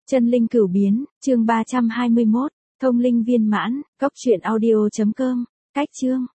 Chân linh cửu biến, chương 321, thông linh viên mãn, cốc truyện audio.com, cách chương.